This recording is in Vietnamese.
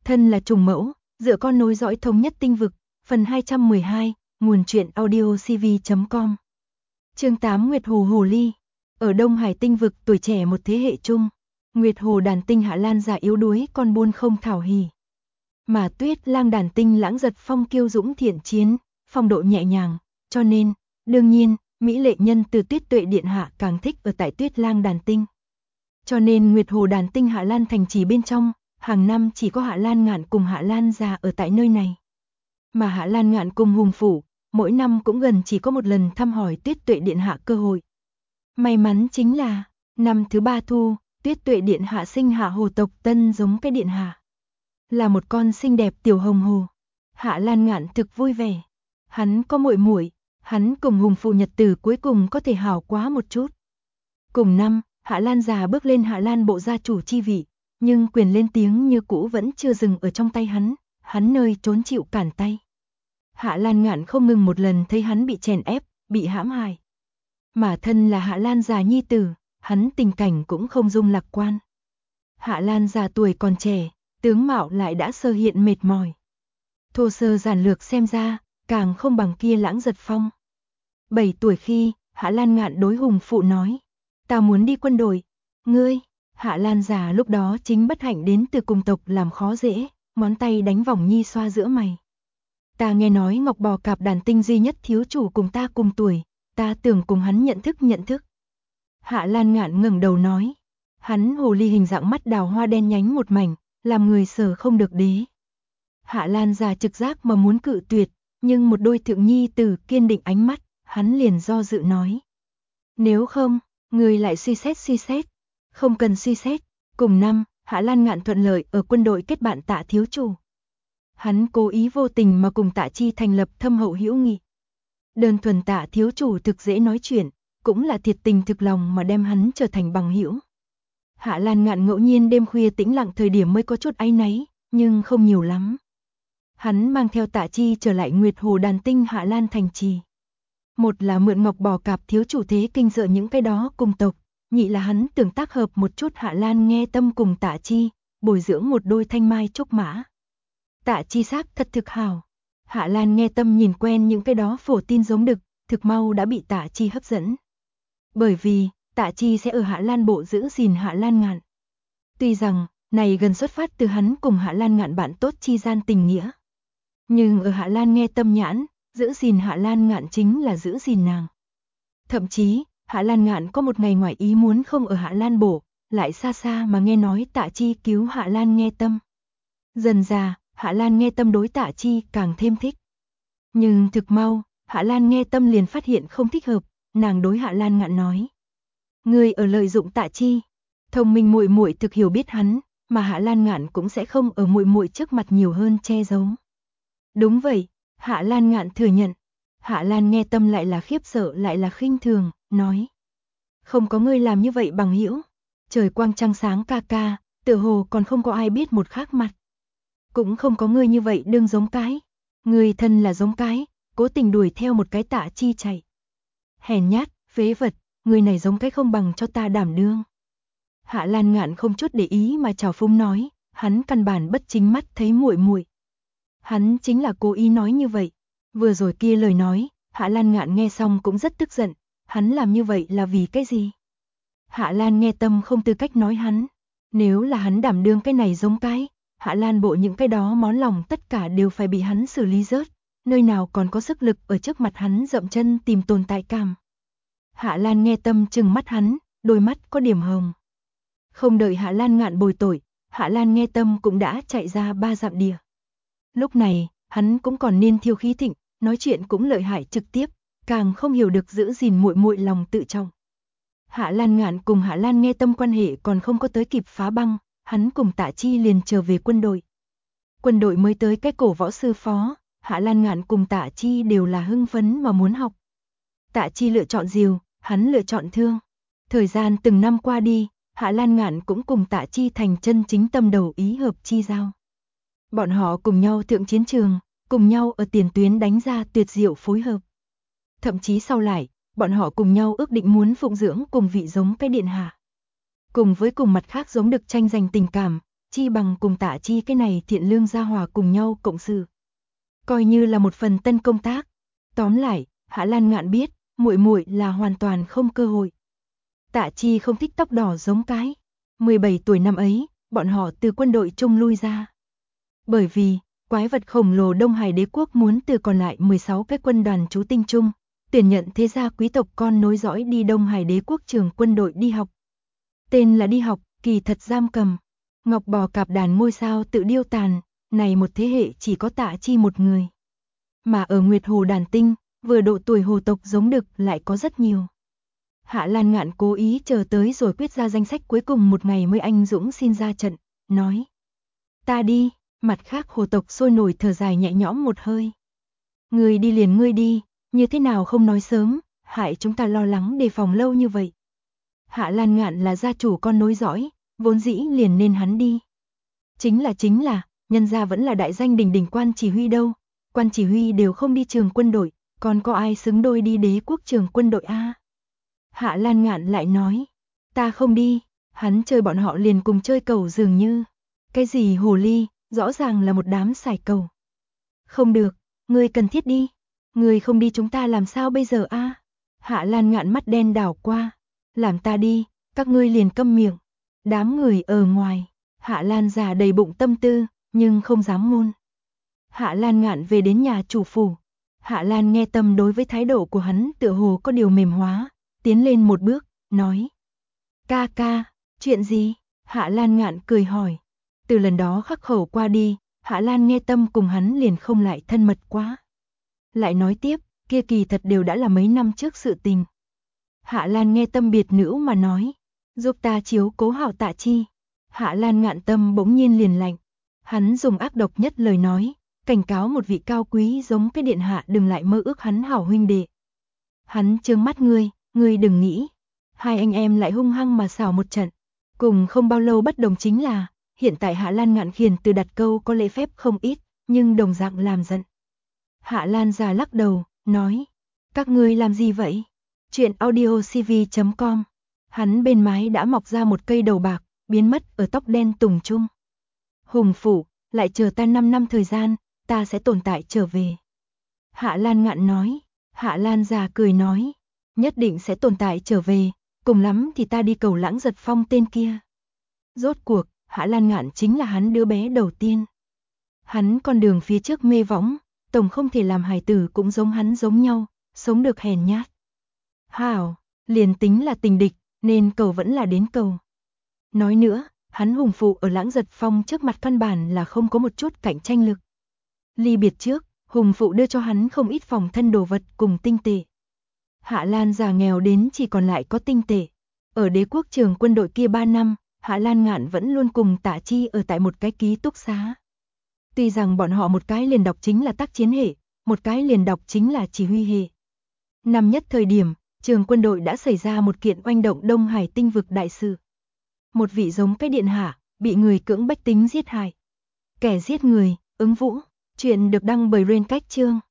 Thân là trùng mẫu, dựa con nối dõi thống nhất tinh vực, phần 212, nguồn truyện audio cv.com. Chương 8 Nguyệt Hồ Hồ Ly. Ở Đông Hải tinh vực tuổi trẻ một thế hệ chung, Nguyệt Hồ đàn tinh Hạ Lan già yếu đuối con buôn không thảo hỉ. Mà Tuyết Lang đàn tinh Lãng Giật Phong kiêu dũng thiện chiến, phong độ nhẹ nhàng, cho nên, đương nhiên, mỹ lệ nhân từ Tuyết Tuệ điện hạ càng thích ở tại Tuyết Lang đàn tinh. Cho nên Nguyệt Hồ đàn tinh Hạ Lan thành trì bên trong, hàng năm chỉ có Hạ Lan Ngạn cùng Hạ Lan già ở tại nơi này. Mà Hạ Lan Ngạn cùng Hùng phủ, mỗi năm cũng gần chỉ có một lần thăm hỏi Tuyết Tuệ điện hạ cơ hội. May mắn chính là, năm thứ 3 thu, Tuyết Tuệ điện hạ sinh hạ hồ tộc tân giống cái điện hạ. Là một con xinh đẹp tiểu hồng hồ. Hạ Lan Ngạn thực vui vẻ. Hắn có muội muội, hắn cùng Hùng phủ nhật tử cuối cùng có thể hảo quá một chút. Cùng năm, Hạ Lan già bước lên Hạ Lan bộ gia chủ chi vị, nhưng quyền lên tiếng như cũ vẫn chưa dừng ở trong tay hắn nơi trốn chịu cản tay. Hạ Lan Ngạn không ngừng một lần thấy hắn bị chèn ép, bị hãm hại. Mà thân là Hạ Lan già nhi tử, hắn tình cảnh cũng không dung lạc quan. Hạ Lan già tuổi còn trẻ, tướng mạo lại đã sơ hiện mệt mỏi. Thô sơ giản lược xem ra, càng không bằng kia Lãng Giật Phong. 7 tuổi khi, Hạ Lan Ngạn đối Hùng phụ nói, ta muốn đi quân đội. Ngươi, Hạ Lan già lúc đó chính bất hạnh đến từ cùng tộc làm khó dễ, ngón tay đánh vòng nhi xoa giữa mày. Ta nghe nói Ngọc Bò Cạp đàn tinh duy nhất thiếu chủ cùng ta cùng tuổi, ta tưởng cùng hắn nhận thức. Hạ Lan Ngạn ngẩng đầu nói, hắn hồ ly hình dạng mắt đào hoa đen nhánh một mảnh, làm người sở không được đế. Hạ Lan già trực giác mà muốn cự tuyệt, nhưng một đôi thượng nhi tử kiên định ánh mắt, hắn liền do dự nói. Nếu không, người lại suy xét. Không cần suy xét. Cùng năm, Hạ Lan Ngạn thuận lợi ở quân đội kết bạn Tạ thiếu chủ. Hắn cố ý vô tình mà cùng Tạ Chi thành lập thâm hậu hữu nghị. Đơn thuần Tạ thiếu chủ thực dễ nói chuyện, cũng là thiệt tình thực lòng mà đem hắn trở thành bằng hữu. Hạ Lan Ngạn ngẫu nhiên đêm khuya tĩnh lặng thời điểm mới có chút áy náy, nhưng không nhiều lắm. Hắn mang theo Tạ Chi trở lại Nguyệt Hồ đàn tinh Hạ Lan thành trì. Một là mượn Ngọc Bò Cạp thiếu chủ thế kinh sợ những cái đó cùng tộc, nhị là hắn tưởng tác hợp một chút Hạ Lan Nghe Tâm cùng Tạ Chi, bồi dưỡng một đôi thanh mai trúc mã. Tạ Chi xác thật thực hảo. Hạ Lan Nghe Tâm nhìn quen những cái đó phổ tin giống đực, thực mau đã bị Tạ Chi hấp dẫn. Bởi vì, Tạ Chi sẽ ở Hạ Lan bộ giữ gìn Hạ Lan Ngạn. Tuy rằng, này gần xuất phát từ hắn cùng Hạ Lan Ngạn bạn tốt chi gian tình nghĩa. Nhưng ở Hạ Lan Nghe Tâm nhãn, giữ gìn Hạ Lan Ngạn chính là giữ gìn nàng. Thậm chí, Hạ Lan Ngạn có một ngày ngoài ý muốn không ở Hạ Lan bộ, lại xa xa mà nghe nói Tạ Chi cứu Hạ Lan Nghe Tâm. Dần dà, Hạ Lan Nghe Tâm đối Tạ Chi càng thêm thích. Nhưng thực mau, Hạ Lan Nghe Tâm liền phát hiện không thích hợp, nàng đối Hạ Lan Ngạn nói. Ngươi ở lợi dụng Tạ Chi, thông minh muội muội thực hiểu biết hắn, mà Hạ Lan Ngạn cũng sẽ không ở muội muội trước mặt nhiều hơn che giấu. Đúng vậy, Hạ Lan Ngạn thừa nhận. Hạ Lan Nghe Tâm lại là khiếp sợ lại là khinh thường, nói. Không có ngươi làm như vậy bằng hữu. Trời quang trăng sáng ca ca, tựa hồ còn không có ai biết một khác mặt. Cũng không có ngươi như vậy đương giống cái. Ngươi thân là giống cái, cố tình đuổi theo một cái Tạ Chi chạy. Hèn nhát, phế vật, người này giống cái không bằng cho ta đảm đương. Hạ Lan Ngạn không chút để ý mà chào phúng nói, hắn căn bản bất chính mắt thấy muội muội. Hắn chính là cố ý nói như vậy. Vừa rồi kia lời nói, Hạ Lan Ngạn nghe xong cũng rất tức giận, hắn làm như vậy là vì cái gì? Hạ Lan Nghe Tâm không tư cách nói hắn, nếu là hắn đảm đương cái này giống cái, Hạ Lan bộ những cái đó món lòng tất cả đều phải bị hắn xử lý rớt, nơi nào còn có sức lực ở trước mặt hắn dậm chân tìm tồn tại cảm. Hạ Lan Nghe Tâm trừng mắt hắn, đôi mắt có điểm hồng. Không đợi Hạ Lan Ngạn bồi tội, Hạ Lan Nghe Tâm cũng đã chạy ra 3 dặm địa. Lúc này, hắn cũng còn niên thiêu khí thịnh, nói chuyện cũng lợi hại trực tiếp, càng không hiểu được giữ gìn muội muội lòng tự trọng. Hạ Lan Ngạn cùng Hạ Lan Nghe Tâm quan hệ còn không có tới kịp phá băng, hắn cùng Tạ Chi liền trở về quân đội. Quân đội mới tới cái cổ võ sư phó, Hạ Lan Ngạn cùng Tạ Chi đều là hưng phấn mà muốn học. Tạ Chi lựa chọn diều, hắn lựa chọn thương. Thời gian từng năm qua đi, Hạ Lan Ngạn cũng cùng Tạ Chi thành chân chính tâm đầu ý hợp chi giao. Bọn họ cùng nhau thượng chiến trường, cùng nhau ở tiền tuyến đánh ra tuyệt diệu phối hợp. Thậm chí sau lại, bọn họ cùng nhau ước định muốn phụng dưỡng cùng vị giống cái điện hạ. Cùng với cùng mặt khác giống được tranh giành tình cảm, chi bằng cùng Tạ Chi cái này thiện lương gia hòa cùng nhau cộng sự. Coi như là một phần tân công tác. Tóm lại, Hạ Lan Ngạn biết, muội muội là hoàn toàn không cơ hội. Tạ Chi không thích tóc đỏ giống cái. 17 tuổi năm ấy, bọn họ từ quân đội Trung lui ra. Bởi vì, quái vật khổng lồ Đông Hải đế quốc muốn từ còn lại 16 cái quân đoàn trú tinh Trung, tuyển nhận thế gia quý tộc con nối dõi đi Đông Hải đế quốc trường quân đội đi học. Tên là đi học, kỳ thật giam cầm. Ngọc bò cạp đàn ngôi sao tự điêu tàn, này một thế hệ chỉ có Tạ Chi một người. Mà ở Nguyệt Hồ đàn tinh, vừa độ tuổi hồ tộc giống đực lại có rất nhiều. Hạ Lan Ngạn cố ý chờ tới rồi quyết ra danh sách cuối cùng một ngày mới anh dũng xin ra trận, nói. Ta đi, mặt khác hồ tộc sôi nổi thở dài nhẹ nhõm một hơi. Ngươi đi liền ngươi đi, như thế nào không nói sớm, hại chúng ta lo lắng đề phòng lâu như vậy. Hạ Lan Ngạn là gia chủ con nối dõi, vốn dĩ liền nên hắn đi. Chính là, nhân gia vẫn là đại danh đỉnh đỉnh quan chỉ huy đâu, quan chỉ huy đều không đi trường quân đội, còn có ai xứng đôi đi đế quốc trường quân đội a? Hạ Lan Ngạn lại nói, ta không đi, hắn chơi bọn họ liền cùng chơi cầu dường như. Cái gì hồ ly, rõ ràng là một đám xài cầu. Không được, ngươi cần thiết đi, ngươi không đi chúng ta làm sao bây giờ a? Hạ Lan Ngạn mắt đen đảo qua, làm ta đi, các ngươi liền câm miệng. Đám người ở ngoài, Hạ Lan già đầy bụng tâm tư, nhưng không dám ngôn. Hạ Lan Ngạn về đến nhà chủ phủ. Hạ Lan nghe tâm đối với thái độ của hắn tựa hồ có điều mềm hóa, tiến lên một bước, nói. Ca ca, chuyện gì? Hạ Lan Ngạn cười hỏi. Từ lần đó khắc khẩu qua đi, Hạ Lan nghe tâm cùng hắn liền không lại thân mật quá. Lại nói tiếp, kia kỳ thật đều đã là mấy năm trước sự tình. Hạ Lan nghe tâm biệt nữ mà nói. Giúp ta chiếu cố hảo Tạ Chi. Hạ Lan Ngạn tâm bỗng nhiên liền lạnh. Hắn dùng ác độc nhất lời nói, cảnh cáo một vị cao quý giống cái điện hạ đừng lại mơ ước hắn hảo huynh đệ. Hắn trừng mắt ngươi đừng nghĩ. Hai anh em lại hung hăng mà xảo một trận. Cùng không bao lâu bất đồng chính là, hiện tại Hạ Lan Ngạn khiển từ đặt câu có lễ phép không ít, nhưng đồng dạng làm giận. Hạ Lan già lắc đầu, nói, các ngươi làm gì vậy? Chuyện audiocv.com. Hắn bên mái đã mọc ra một cây đầu bạc, biến mất ở tóc đen tùng trung. Hùng phủ, lại chờ ta 5 năm thời gian, ta sẽ tồn tại trở về. Hạ Lan Ngạn nói, Hạ Lan già cười nói, nhất định sẽ tồn tại trở về, cùng lắm thì ta đi cầu Lãng Giật Phong tên kia. Rốt cuộc, Hạ Lan Ngạn chính là hắn đứa bé đầu tiên. Hắn con đường phía trước mê võng, tổng không thể làm hài tử cũng giống hắn giống nhau, sống được hèn nhát. Hảo, liền tính là tình địch, nên cầu vẫn là đến cầu. Nói nữa, hắn hùng phụ ở Lãng Giật Phong trước mặt căn bản là không có một chút cạnh tranh lực. Ly biệt trước, hùng phụ đưa cho hắn không ít phòng thân đồ vật cùng tinh tệ. Hạ Lan già nghèo đến chỉ còn lại có tinh tệ. Ở đế quốc trường quân đội kia 3 năm, Hạ Lan Ngạn vẫn luôn cùng Tạ Chi ở tại một cái ký túc xá. Tuy rằng bọn họ một cái liền đọc chính là tác chiến hệ, một cái liền đọc chính là chỉ huy hệ. Năm nhất thời điểm, trường quân đội đã xảy ra một kiện oanh động Đông Hải tinh vực đại sự. Một vị giống cái điện hạ, bị người cưỡng bách tính giết hại. Kẻ giết người, Ứng Vũ. Chuyện được đăng bởi Rain Cách Chương.